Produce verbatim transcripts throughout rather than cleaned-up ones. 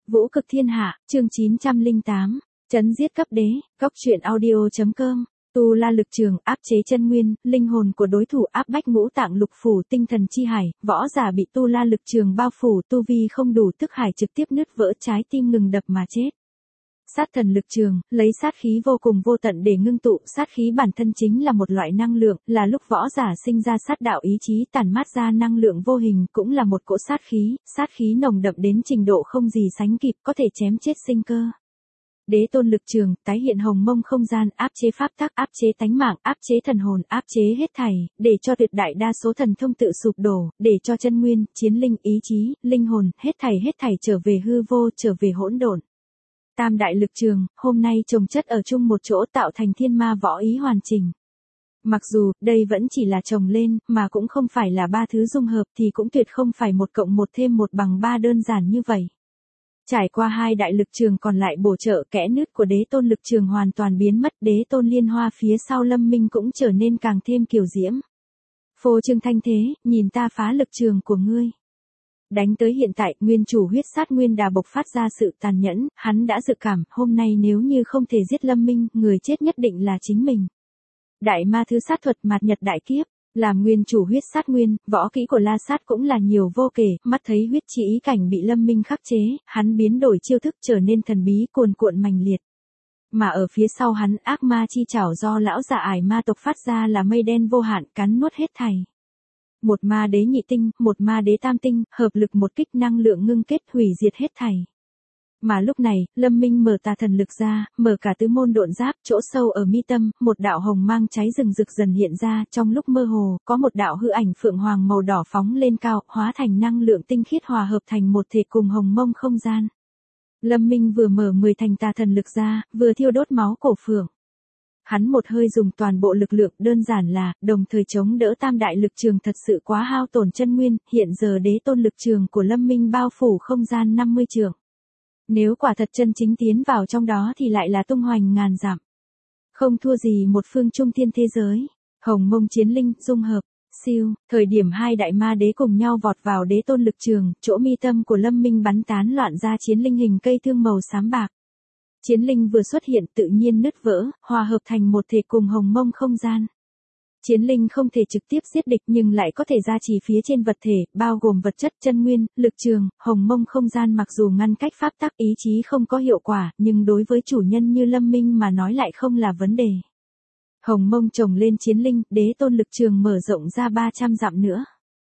Vũ cực thiên hạ, chương chín trăm lẻ tám, trấn giết cấp đế, góc truyện audio.com, tu la lực trường, áp chế chân nguyên, linh hồn của đối thủ, áp bách ngũ tạng lục phủ, tinh thần chi hải, võ giả bị tu la lực trường bao phủ, tu vi không đủ tức hải trực tiếp nứt vỡ, trái tim ngừng đập mà chết. Sát thần lực trường, lấy sát khí vô cùng vô tận để ngưng tụ, sát khí bản thân chính là một loại năng lượng, là lúc võ giả sinh ra sát đạo ý chí tản mát ra năng lượng vô hình, cũng là một cỗ sát khí, sát khí nồng đậm đến trình độ không gì sánh kịp, có thể chém chết sinh cơ. Đế tôn lực trường, tái hiện hồng mông không gian, áp chế pháp tắc, áp chế tánh mạng, áp chế thần hồn, áp chế hết thảy, để cho tuyệt đại đa số thần thông tự sụp đổ, để cho chân nguyên, chiến linh, ý chí, linh hồn, hết thảy hết thảy trở về hư vô, trở về hỗn độn. Tam đại lực trường, hôm nay chồng chất ở chung một chỗ tạo thành thiên ma võ ý hoàn chỉnh. Mặc dù, đây vẫn chỉ là chồng lên, mà cũng không phải là ba thứ dung hợp thì cũng tuyệt không phải một cộng một thêm một bằng ba đơn giản như vậy. Trải qua hai đại lực trường còn lại bổ trợ, kẽ nứt của đế tôn lực trường hoàn toàn biến mất, đế tôn liên hoa phía sau Lâm Minh cũng trở nên càng thêm kiều diễm. Phô trương thanh thế, nhìn ta phá lực trường của ngươi. Đánh tới hiện tại, nguyên chủ huyết sát nguyên đà bộc phát ra sự tàn nhẫn, hắn đã dự cảm, hôm nay nếu như không thể giết Lâm Minh, người chết nhất định là chính mình. Đại ma thư sát thuật mạt nhật đại kiếp, làm nguyên chủ huyết sát nguyên, võ kỹ của La Sát cũng là nhiều vô kể, mắt thấy huyết chỉ ý cảnh bị Lâm Minh khắc chế, hắn biến đổi chiêu thức trở nên thần bí cuồn cuộn mãnh liệt. Mà ở phía sau hắn, ác ma chi chảo do lão già ải ma tộc phát ra là mây đen vô hạn cắn nuốt hết thảy. Một ma đế nhị tinh, một ma đế tam tinh, hợp lực một kích năng lượng ngưng kết hủy diệt hết thảy. Mà lúc này, Lâm Minh mở tà thần lực ra, mở cả tứ môn độn giáp, chỗ sâu ở mi tâm, một đạo hồng mang cháy rừng rực dần hiện ra, trong lúc mơ hồ, có một đạo hư ảnh phượng hoàng màu đỏ phóng lên cao, hóa thành năng lượng tinh khiết hòa hợp thành một thể cùng hồng mông không gian. Lâm Minh vừa mở mười thành tà thần lực ra, vừa thiêu đốt máu cổ phượng. Hắn một hơi dùng toàn bộ lực lượng, đơn giản là, đồng thời chống đỡ tam đại lực trường thật sự quá hao tổn chân nguyên, hiện giờ đế tôn lực trường của Lâm Minh bao phủ không gian năm mươi trượng. Nếu quả thật chân chính tiến vào trong đó thì lại là tung hoành ngàn dặm. Không thua gì một phương trung thiên thế giới. Hồng mông chiến linh, dung hợp, siêu, thời điểm hai đại ma đế cùng nhau vọt vào đế tôn lực trường, chỗ mi tâm của Lâm Minh bắn tán loạn ra chiến linh hình cây thương màu xám bạc. Chiến linh vừa xuất hiện tự nhiên nứt vỡ, hòa hợp thành một thể cùng hồng mông không gian. Chiến linh không thể trực tiếp giết địch nhưng lại có thể gia trì phía trên vật thể, bao gồm vật chất, chân nguyên, lực trường, hồng mông không gian mặc dù ngăn cách pháp tắc ý chí không có hiệu quả, nhưng đối với chủ nhân như Lâm Minh mà nói lại không là vấn đề. Hồng mông chồng lên chiến linh, đế tôn lực trường mở rộng ra ba trăm dặm nữa.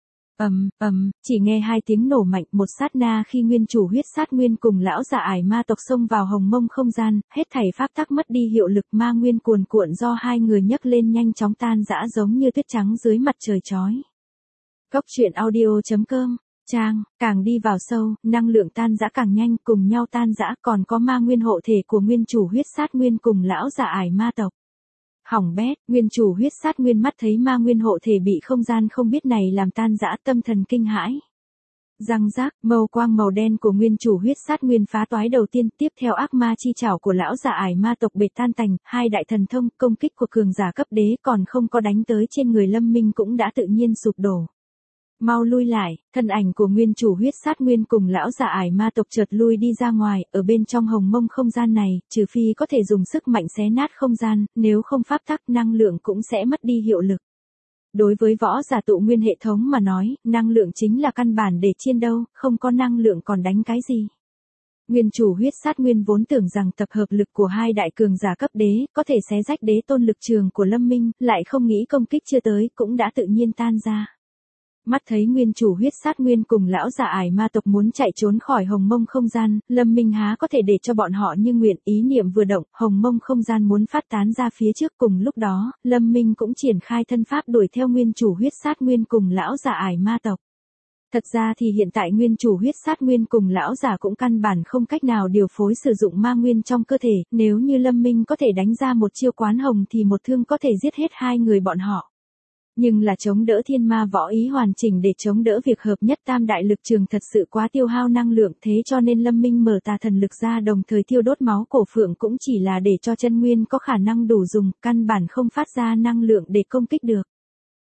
Ầm, ầm, chỉ nghe hai tiếng nổ mạnh, một sát na khi nguyên chủ huyết sát nguyên cùng lão già ải ma tộc xông vào hồng mông không gian, hết thảy pháp tắc mất đi hiệu lực, ma nguyên cuồn cuộn do hai người nhấc lên nhanh chóng tan rã giống như tuyết trắng dưới mặt trời chói. Góc truyện audio.com, trang, càng đi vào sâu, năng lượng tan rã càng nhanh, cùng nhau tan rã, còn có ma nguyên hộ thể của nguyên chủ huyết sát nguyên cùng lão già ải ma tộc. Hỏng bét, nguyên chủ huyết sát nguyên mắt thấy ma nguyên hộ thể bị không gian không biết này làm tan rã, tâm thần kinh hãi. Răng rác, màu quang màu đen của nguyên chủ huyết sát nguyên phá toái đầu tiên, tiếp theo ác ma chi chảo của lão già ải ma tộc bệt tan tành, hai đại thần thông, công kích của cường giả cấp đế còn không có đánh tới trên người Lâm Minh cũng đã tự nhiên sụp đổ. Mau lui lại, thân ảnh của nguyên chủ huyết sát nguyên cùng lão già ải ma tộc chợt lui đi ra ngoài, ở bên trong hồng mông không gian này, trừ phi có thể dùng sức mạnh xé nát không gian, nếu không pháp tắc năng lượng cũng sẽ mất đi hiệu lực. Đối với võ giả tụ nguyên hệ thống mà nói, năng lượng chính là căn bản để chiến đấu, không có năng lượng còn đánh cái gì. Nguyên chủ huyết sát nguyên vốn tưởng rằng tập hợp lực của hai đại cường giả cấp đế, có thể xé rách đế tôn lực trường của Lâm Minh, lại không nghĩ công kích chưa tới, cũng đã tự nhiên tan ra. Mắt thấy nguyên chủ huyết sát nguyên cùng lão già ải ma tộc muốn chạy trốn khỏi hồng mông không gian, Lâm Minh há có thể để cho bọn họ như nguyện, ý niệm vừa động, hồng mông không gian muốn phát tán ra phía trước, cùng lúc đó, Lâm Minh cũng triển khai thân pháp đuổi theo nguyên chủ huyết sát nguyên cùng lão già ải ma tộc. Thật ra thì hiện tại nguyên chủ huyết sát nguyên cùng lão già cũng căn bản không cách nào điều phối sử dụng ma nguyên trong cơ thể, nếu như Lâm Minh có thể đánh ra một chiêu quán hồng thì một thương có thể giết hết hai người bọn họ. Nhưng là chống đỡ thiên ma võ ý hoàn chỉnh để chống đỡ việc hợp nhất tam đại lực trường thật sự quá tiêu hao năng lượng, thế cho nên Lâm Minh mở tà thần lực ra đồng thời thiêu đốt máu cổ phượng cũng chỉ là để cho chân nguyên có khả năng đủ dùng, căn bản không phát ra năng lượng để công kích được.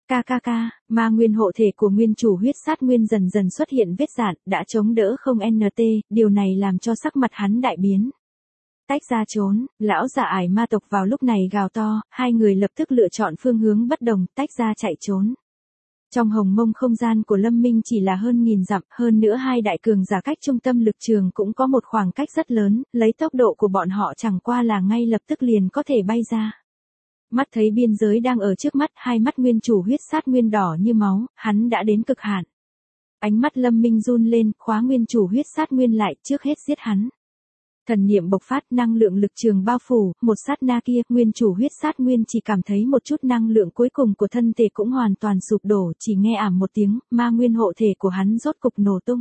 Ca ca ca, ma nguyên hộ thể của nguyên chủ huyết sát nguyên dần dần xuất hiện vết dạn, đã chống đỡ không en tê, điều này làm cho sắc mặt hắn đại biến. Tách ra trốn, lão già ải ma tộc vào lúc này gào to, hai người lập tức lựa chọn phương hướng bất đồng, tách ra chạy trốn. Trong hồng mông không gian của Lâm Minh chỉ là hơn nghìn dặm, hơn nữa hai đại cường giả cách trung tâm lực trường cũng có một khoảng cách rất lớn, lấy tốc độ của bọn họ chẳng qua là ngay lập tức liền có thể bay ra. Mắt thấy biên giới đang ở trước mắt, hai mắt nguyên chủ huyết sát nguyên đỏ như máu, hắn đã đến cực hạn. Ánh mắt Lâm Minh run lên, khóa nguyên chủ huyết sát nguyên lại, trước hết giết hắn. Thần niệm bộc phát, năng lượng lực trường bao phủ, một sát na kia, nguyên chủ huyết sát nguyên chỉ cảm thấy một chút năng lượng cuối cùng của thân thể cũng hoàn toàn sụp đổ, chỉ nghe ảm một tiếng, ma nguyên hộ thể của hắn rốt cục nổ tung.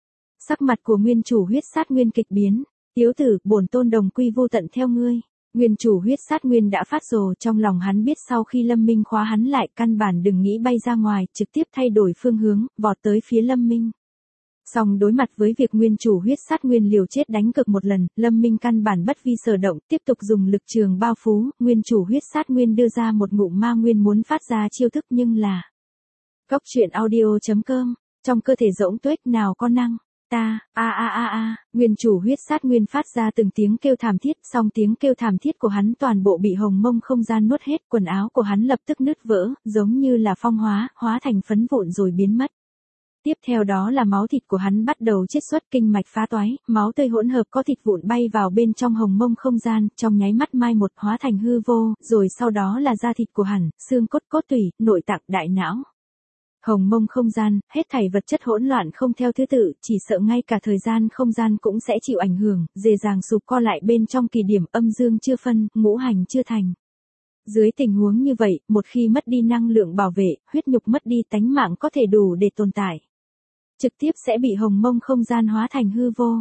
Sắc mặt của nguyên chủ huyết sát nguyên kịch biến, tiếu tử, bổn tôn đồng quy vô tận theo ngươi. Nguyên chủ huyết sát nguyên đã phát rồ, trong lòng hắn biết sau khi Lâm Minh khóa hắn lại, căn bản đừng nghĩ bay ra ngoài, trực tiếp thay đổi phương hướng, vọt tới phía Lâm Minh. Song đối mặt với việc nguyên chủ huyết sát nguyên liều chết đánh cực một lần, Lâm Minh căn bản bất vi sở động, tiếp tục dùng lực trường bao phủ, nguyên chủ huyết sát nguyên đưa ra một ngụm ma nguyên muốn phát ra chiêu thức nhưng là Cốc truyện audio chấm com, trong cơ thể rỗng tuếch nào có năng, ta, a a a a, nguyên chủ huyết sát nguyên phát ra từng tiếng kêu thảm thiết, song tiếng kêu thảm thiết của hắn toàn bộ bị hồng mông không gian nuốt hết, quần áo của hắn lập tức nứt vỡ, giống như là phong hóa, hóa thành phấn vụn rồi biến mất. Tiếp theo đó là máu thịt của hắn bắt đầu chiết xuất, kinh mạch phá toái, máu tươi hỗn hợp có thịt vụn bay vào bên trong hồng mông không gian, trong nháy mắt mai một hóa thành hư vô, rồi sau đó là da thịt của hắn, xương cốt cốt tủy, nội tạng, đại não. Hồng mông không gian, hết thảy vật chất hỗn loạn không theo thứ tự, chỉ sợ ngay cả thời gian không gian cũng sẽ chịu ảnh hưởng, dễ dàng sụp co lại bên trong kỳ điểm âm dương chưa phân, ngũ hành chưa thành. Dưới tình huống như vậy, một khi mất đi năng lượng bảo vệ, huyết nhục mất đi, tánh mạng có thể đủ để tồn tại, trực tiếp sẽ bị hồng mông không gian hóa thành hư vô.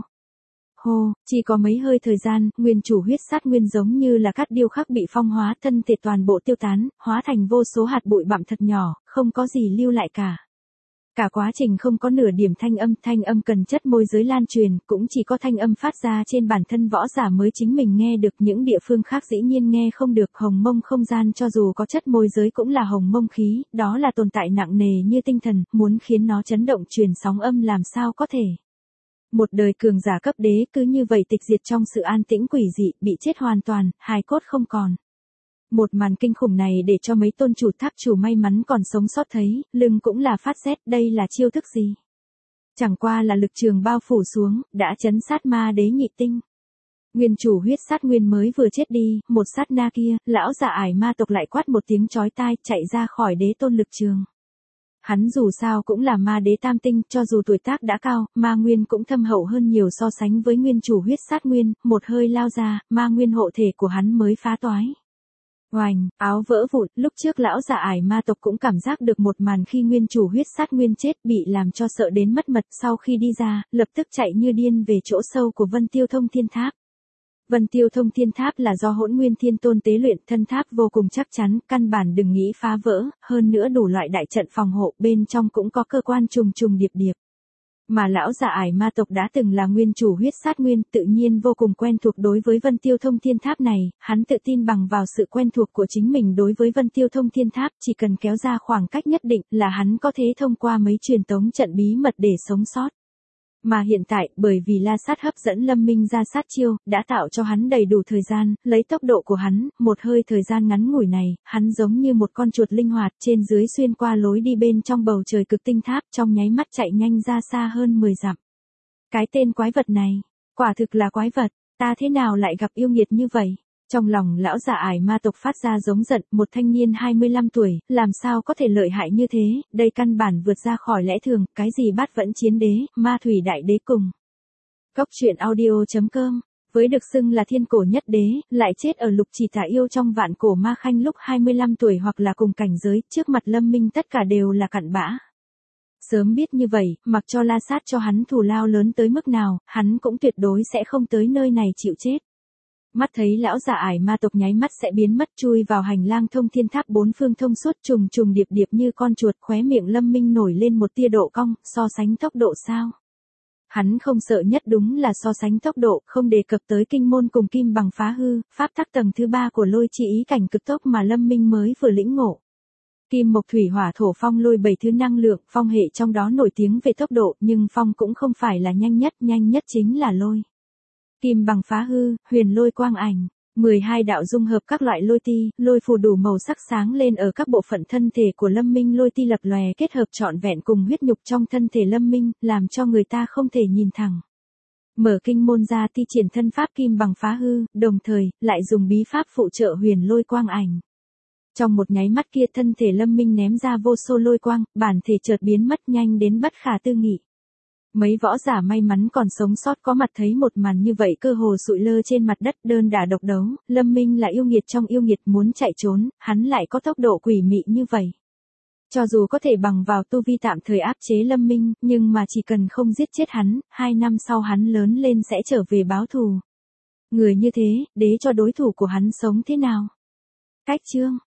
Hô, chỉ có mấy hơi thời gian, nguyên chủ huyết sát nguyên giống như là cát điêu khắc bị phong hóa, thân thể toàn bộ tiêu tán, hóa thành vô số hạt bụi bặm thật nhỏ, không có gì lưu lại cả. Cả quá trình không có nửa điểm thanh âm, thanh âm cần chất môi giới lan truyền, cũng chỉ có thanh âm phát ra trên bản thân võ giả mới chính mình nghe được, những địa phương khác dĩ nhiên nghe không được. Hồng mông không gian cho dù có chất môi giới cũng là hồng mông khí, đó là tồn tại nặng nề như tinh thần, muốn khiến nó chấn động truyền sóng âm làm sao có thể. Một đời cường giả cấp đế cứ như vậy tịch diệt trong sự an tĩnh quỷ dị, bị chết hoàn toàn, hài cốt không còn. Một màn kinh khủng này để cho mấy tôn chủ tháp chủ may mắn còn sống sót thấy, lưng cũng là phát rét, đây là chiêu thức gì? Chẳng qua là lực trường bao phủ xuống, đã chấn sát ma đế nhị tinh. Nguyên chủ huyết sát nguyên mới vừa chết đi, một sát na kia, lão già ải ma tộc lại quát một tiếng chói tai, chạy ra khỏi đế tôn lực trường. Hắn dù sao cũng là ma đế tam tinh, cho dù tuổi tác đã cao, ma nguyên cũng thâm hậu hơn nhiều so sánh với nguyên chủ huyết sát nguyên, một hơi lao ra, ma nguyên hộ thể của hắn mới phá toái. Oành, áo vỡ vụn, lúc trước lão già ải ma tộc cũng cảm giác được một màn khi nguyên chủ huyết sát nguyên chết, bị làm cho sợ đến mất mật, sau khi đi ra, lập tức chạy như điên về chỗ sâu của Vân Tiêu Thông Thiên Tháp. Vân Tiêu Thông Thiên Tháp là do Hỗn Nguyên Thiên Tôn tế luyện, thân tháp vô cùng chắc chắn, căn bản đừng nghĩ phá vỡ, hơn nữa đủ loại đại trận phòng hộ, bên trong cũng có cơ quan trùng trùng điệp điệp. Mà lão già ải ma tộc đã từng là nguyên chủ huyết sát nguyên, tự nhiên vô cùng quen thuộc đối với Vân Tiêu Thông Thiên Tháp này, hắn tự tin bằng vào sự quen thuộc của chính mình đối với Vân Tiêu Thông Thiên Tháp, chỉ cần kéo ra khoảng cách nhất định là hắn có thể thông qua mấy truyền tống trận bí mật để sống sót. Mà hiện tại, bởi vì La Sát hấp dẫn Lâm Minh ra sát chiêu, đã tạo cho hắn đầy đủ thời gian, lấy tốc độ của hắn, một hơi thời gian ngắn ngủi này, hắn giống như một con chuột linh hoạt, trên dưới xuyên qua lối đi bên trong bầu trời cực tinh tháp, trong nháy mắt chạy nhanh ra xa hơn mười dặm. Cái tên quái vật này, quả thực là quái vật, ta thế nào lại gặp yêu nghiệt như vậy? Trong lòng lão già ải ma tộc phát ra giống giận, một thanh niên hai mươi lăm tuổi, làm sao có thể lợi hại như thế, đây căn bản vượt ra khỏi lẽ thường, cái gì bát vẫn chiến đế, ma thủy đại đế cùng. Cốc truyện audio chấm com, với được xưng là thiên cổ nhất đế, lại chết ở lục chỉ tà yêu trong vạn cổ ma khanh lúc hai mươi lăm tuổi hoặc là cùng cảnh giới, trước mặt Lâm Minh tất cả đều là cặn bã. Sớm biết như vậy, mặc cho La Sát cho hắn thù lao lớn tới mức nào, hắn cũng tuyệt đối sẽ không tới nơi này chịu chết. Mắt thấy lão già ải ma tộc nháy mắt sẽ biến mất, chui vào hành lang thông thiên tháp bốn phương thông suốt, trùng trùng điệp điệp như con chuột, khóe miệng Lâm Minh nổi lên một tia độ cong, so sánh tốc độ sao? Hắn không sợ nhất đúng là so sánh tốc độ, không đề cập tới kinh môn cùng kim bằng phá hư, pháp tắc tầng thứ ba của lôi chi ý cảnh cực tốc mà Lâm Minh mới vừa lĩnh ngộ. Kim mộc thủy hỏa thổ phong lôi bảy thứ năng lượng, phong hệ trong đó nổi tiếng về tốc độ, nhưng phong cũng không phải là nhanh nhất, nhanh nhất chính là lôi. Kim bằng phá hư, huyền lôi quang ảnh. mười hai đạo dung hợp các loại lôi ti, lôi phù đủ màu sắc sáng lên ở các bộ phận thân thể của Lâm Minh, lôi ti lập lòe kết hợp trọn vẹn cùng huyết nhục trong thân thể Lâm Minh, làm cho người ta không thể nhìn thẳng. Mở kinh môn ra ti triển thân pháp kim bằng phá hư, đồng thời, lại dùng bí pháp phụ trợ huyền lôi quang ảnh. Trong một nháy mắt kia thân thể Lâm Minh ném ra vô số lôi quang, bản thể chợt biến mất nhanh đến bất khả tư nghị. Mấy võ giả may mắn còn sống sót có mặt thấy một màn như vậy cơ hồ sụi lơ trên mặt đất, đơn đả độc đấu, Lâm Minh là yêu nghiệt trong yêu nghiệt, muốn chạy trốn, hắn lại có tốc độ quỷ mị như vậy. Cho dù có thể bằng vào tu vi tạm thời áp chế Lâm Minh, nhưng mà chỉ cần không giết chết hắn, hai năm sau hắn lớn lên sẽ trở về báo thù. Người như thế, đế cho đối thủ của hắn sống thế nào? Cách chương